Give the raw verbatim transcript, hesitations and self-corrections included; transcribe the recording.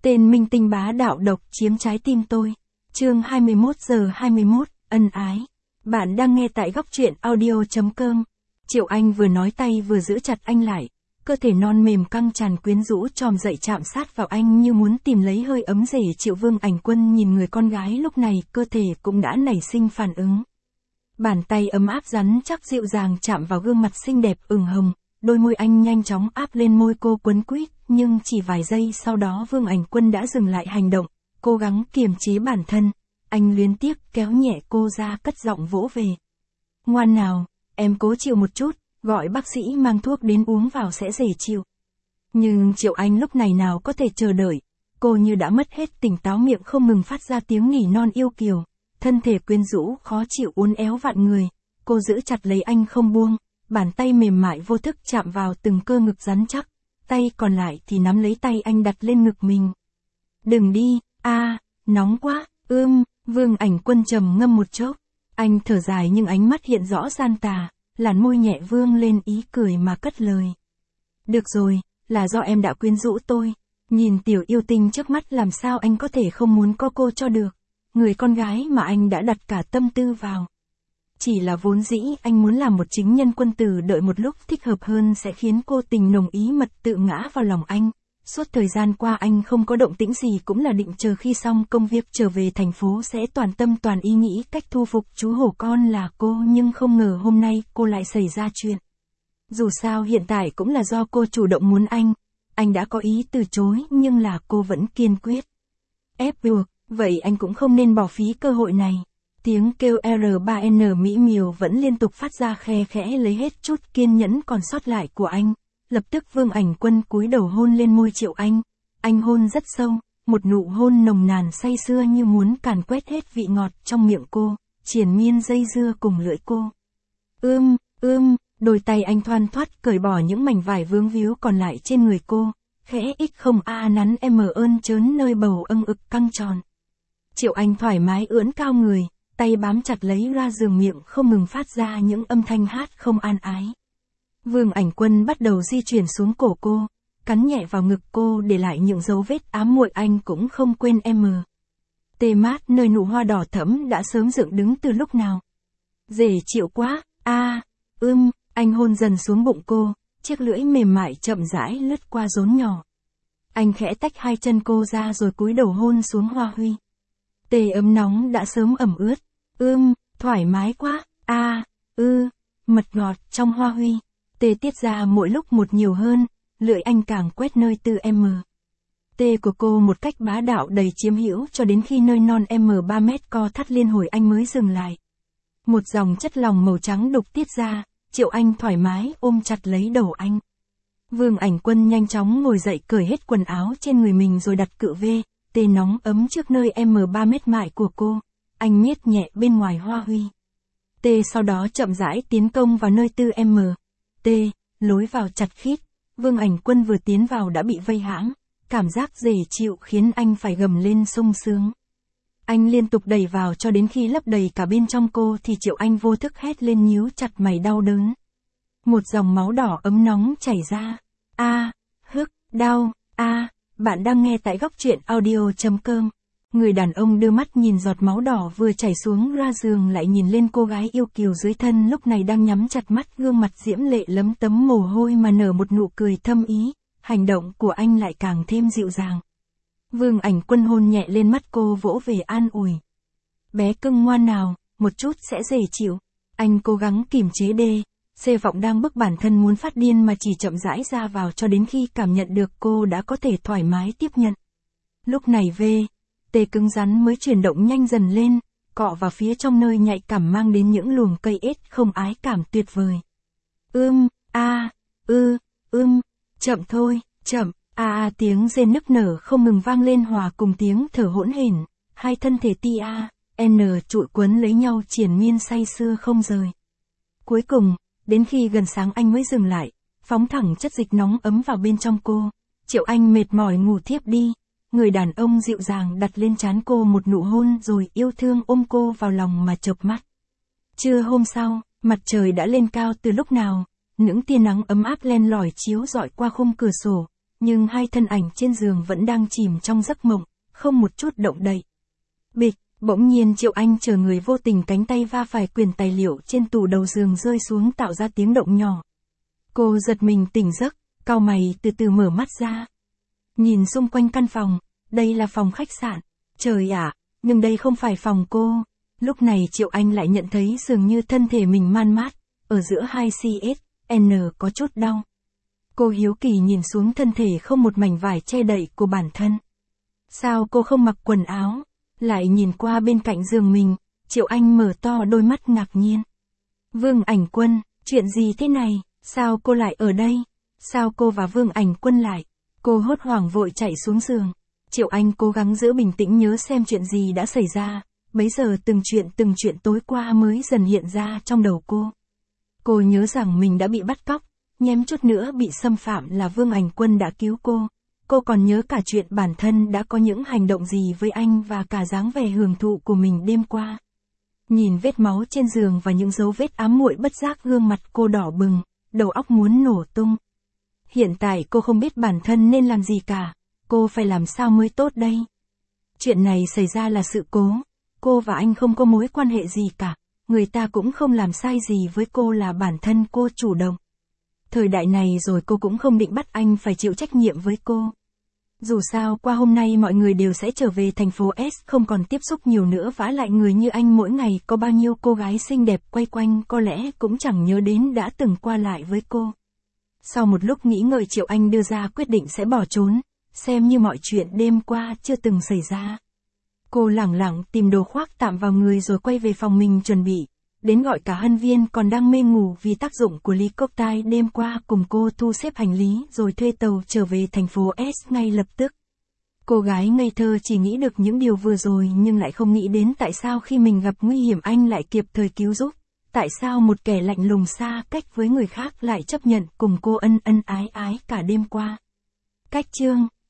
Tên minh tinh bá đạo độc chiếm trái tim tôi. Chương hai mươi mốt giờ hai mươi mốt, ân ái. Bạn đang nghe tại góc truyện audio chấm com. Triệu Anh vừa nói tay vừa giữ chặt anh lại. Cơ thể non mềm căng tràn quyến rũ tròm dậy chạm sát vào anh như muốn tìm lấy hơi ấm rể chịu. Vương Ảnh Quân nhìn người con gái lúc này cơ thể cũng đã nảy sinh phản ứng. Bàn tay ấm áp rắn chắc dịu dàng chạm vào gương mặt xinh đẹp ửng hồng. Đôi môi anh nhanh chóng áp lên môi cô quấn quýt, nhưng chỉ vài giây sau đó Vương Ảnh Quân đã dừng lại hành động, cố gắng kiềm chế bản thân. Anh luyến tiếc kéo nhẹ cô ra cất giọng vỗ về. Ngoan nào, em cố chịu một chút, gọi bác sĩ mang thuốc đến uống vào sẽ dễ chịu. Nhưng Triệu Anh lúc này nào có thể chờ đợi, cô như đã mất hết tỉnh táo, miệng không ngừng phát ra tiếng nỉ non yêu kiều, thân thể quyến rũ khó chịu uốn éo vặn người, cô giữ chặt lấy anh không buông. Bàn tay mềm mại vô thức chạm vào từng cơ ngực rắn chắc, tay còn lại thì nắm lấy tay anh đặt lên ngực mình. Đừng đi, a, à, nóng quá, ưm, Vương Ảnh Quân trầm ngâm một chốc, anh thở dài nhưng ánh mắt hiện rõ gian tà, làn môi nhẹ vương lên ý cười mà cất lời. Được rồi, là do em đã quyến rũ tôi, nhìn tiểu yêu tinh trước mắt làm sao anh có thể không muốn có cô cho được, người con gái mà anh đã đặt cả tâm tư vào. Chỉ là vốn dĩ anh muốn làm một chính nhân quân tử, đợi một lúc thích hợp hơn sẽ khiến cô tình nồng ý mật tự ngã vào lòng anh. Suốt thời gian qua anh không có động tĩnh gì, cũng là định chờ khi xong công việc trở về thành phố sẽ toàn tâm toàn ý nghĩ cách thu phục chú hổ con là cô, nhưng không ngờ hôm nay cô lại xảy ra chuyện. Dù sao hiện tại cũng là do cô chủ động muốn anh, anh đã có ý từ chối nhưng là cô vẫn kiên quyết. Ép buộc, vậy anh cũng không nên bỏ phí cơ hội này. Tiếng kêu R ba N mỹ miều vẫn liên tục phát ra khe khẽ lấy hết chút kiên nhẫn còn sót lại của anh. Lập tức Vương Ảnh Quân cúi đầu hôn lên môi Triệu Anh. Anh hôn rất sâu, một nụ hôn nồng nàn say sưa như muốn càn quét hết vị ngọt trong miệng cô, triền miên dây dưa cùng lưỡi cô. Ưm, ưm, đôi tay anh thoăn thoắt cởi bỏ những mảnh vải vướng víu còn lại trên người cô, khẽ ích không a nắn em ơn trớn nơi bầu âng ực căng tròn. Triệu Anh thoải mái ưỡn cao người, tay bám chặt lấy ra giường, miệng không ngừng phát ra những âm thanh hát không an ái. Vương Ảnh Quân bắt đầu di chuyển xuống cổ cô, cắn nhẹ vào ngực cô để lại những dấu vết ám muội. Anh cũng không quên em. Tê mát nơi nụ hoa đỏ thẫm đã sớm dựng đứng từ lúc nào. Dễ chịu quá, a, à, ưm, anh hôn dần xuống bụng cô, chiếc lưỡi mềm mại chậm rãi lướt qua rốn nhỏ. Anh khẽ tách hai chân cô ra rồi cúi đầu hôn xuống hoa huy. Tê ấm nóng đã sớm ẩm ướt, ưm, thoải mái quá, a, à, ư, mật ngọt trong hoa huy. Tê tiết ra mỗi lúc một nhiều hơn, lưỡi anh càng quét nơi tư em. Tê của cô một cách bá đạo đầy chiếm hữu cho đến khi nơi non em ba mét co thắt liên hồi anh mới dừng lại. Một dòng chất lỏng màu trắng đục tiết ra, Triệu Anh thoải mái ôm chặt lấy đầu anh. Vương Ảnh Quân nhanh chóng ngồi dậy cởi hết quần áo trên người mình rồi đặt cự vê, tê nóng ấm trước nơi em ba mét mại của cô. Anh miết nhẹ bên ngoài hoa huy. Tê sau đó chậm rãi tiến công vào nơi tư em. T, lối vào chặt khít, Vương Ảnh Quân vừa tiến vào đã bị vây hãm, cảm giác dễ chịu khiến anh phải gầm lên sung sướng. Anh liên tục đẩy vào cho đến khi lấp đầy cả bên trong cô thì Triệu Anh vô thức hét lên nhíu chặt mày đau đớn. Một dòng máu đỏ ấm nóng chảy ra. A, à, hức, đau, a, à, bạn đang nghe tại góc truyện audio chấm com. Người đàn ông đưa mắt nhìn giọt máu đỏ vừa chảy xuống ra giường, lại nhìn lên cô gái yêu kiều dưới thân lúc này đang nhắm chặt mắt, gương mặt diễm lệ lấm tấm mồ hôi mà nở một nụ cười thâm ý, hành động của anh lại càng thêm dịu dàng. Vương Ảnh Quân hôn nhẹ lên mắt cô, vỗ về an ủi. Bé cưng ngoan nào, một chút sẽ dễ chịu. Anh cố gắng kìm chế đê, xê vọng đang bức bản thân muốn phát điên mà chỉ chậm rãi ra vào cho đến khi cảm nhận được cô đã có thể thoải mái tiếp nhận. Lúc này về. Tê cứng rắn mới chuyển động nhanh dần lên, cọ vào phía trong nơi nhạy cảm mang đến những luồng cây ết không ái cảm tuyệt vời. Ưm, a, ư, ưm, chậm thôi, chậm, a a tiếng rên nức nở không ngừng vang lên hòa cùng tiếng thở hỗn hển, hai thân thể ti a, n trụi quấn lấy nhau triền miên say sưa không rời. Cuối cùng, đến khi gần sáng anh mới dừng lại, phóng thẳng chất dịch nóng ấm vào bên trong cô. Triệu Anh mệt mỏi ngủ thiếp đi. Người đàn ông dịu dàng đặt lên trán cô một nụ hôn rồi yêu thương ôm cô vào lòng mà chợp mắt. Trưa hôm sau, mặt trời đã lên cao từ lúc nào, những tia nắng ấm áp len lỏi chiếu rọi qua khung cửa sổ, nhưng hai thân ảnh trên giường vẫn đang chìm trong giấc mộng, không một chút động đậy. Bịch, bỗng nhiên Triệu Anh chờ người vô tình cánh tay va phải quyển tài liệu trên tủ đầu giường rơi xuống tạo ra tiếng động nhỏ. Cô giật mình tỉnh giấc, cau mày từ từ mở mắt ra. Nhìn xung quanh căn phòng, đây là phòng khách sạn. Trời ạ, nhưng đây không phải phòng cô. Lúc này Triệu Anh lại nhận thấy dường như thân thể mình man mát, ở giữa hai xê ét en có chút đau. Cô hiếu kỳ nhìn xuống thân thể không một mảnh vải che đậy của bản thân. Sao cô không mặc quần áo? Lại nhìn qua bên cạnh giường mình, Triệu Anh mở to đôi mắt ngạc nhiên. Vương Ảnh Quân, chuyện gì thế này? Sao cô lại ở đây? Sao cô và Vương Ảnh Quân lại? Cô hốt hoảng vội chạy xuống giường. Triệu Anh cố gắng giữ bình tĩnh nhớ xem chuyện gì đã xảy ra. Bấy giờ từng chuyện từng chuyện tối qua mới dần hiện ra trong đầu cô. Cô nhớ rằng mình đã bị bắt cóc, nhém chút nữa bị xâm phạm là Vương Ảnh Quân đã cứu cô. Cô còn nhớ cả chuyện bản thân đã có những hành động gì với anh và cả dáng vẻ hưởng thụ của mình đêm qua. Nhìn vết máu trên giường và những dấu vết ám muội bất giác gương mặt cô đỏ bừng, đầu óc muốn nổ tung. Hiện tại cô không biết bản thân nên làm gì cả, cô phải làm sao mới tốt đây? Chuyện này xảy ra là sự cố, cô và anh không có mối quan hệ gì cả, người ta cũng không làm sai gì với cô là bản thân cô chủ động. Thời đại này rồi cô cũng không định bắt anh phải chịu trách nhiệm với cô. Dù sao qua hôm nay mọi người đều sẽ trở về thành phố S không còn tiếp xúc nhiều nữa, vả lại người như anh mỗi ngày có bao nhiêu cô gái xinh đẹp quay quanh có lẽ cũng chẳng nhớ đến đã từng qua lại với cô. Sau một lúc nghĩ ngợi Triệu Anh đưa ra quyết định sẽ bỏ trốn, xem như mọi chuyện đêm qua chưa từng xảy ra. Cô lẳng lặng tìm đồ khoác tạm vào người rồi quay về phòng mình chuẩn bị, đến gọi cả Hân Viên còn đang mê ngủ vì tác dụng của ly cocktail đêm qua cùng cô thu xếp hành lý rồi thuê tàu trở về thành phố S ngay lập tức. Cô gái ngây thơ chỉ nghĩ được những điều vừa rồi nhưng lại không nghĩ đến tại sao khi mình gặp nguy hiểm anh lại kịp thời cứu giúp, tại sao một kẻ lạnh lùng xa cách với người khác lại chấp nhận cùng cô ân ân ái ái cả đêm qua. Cách chương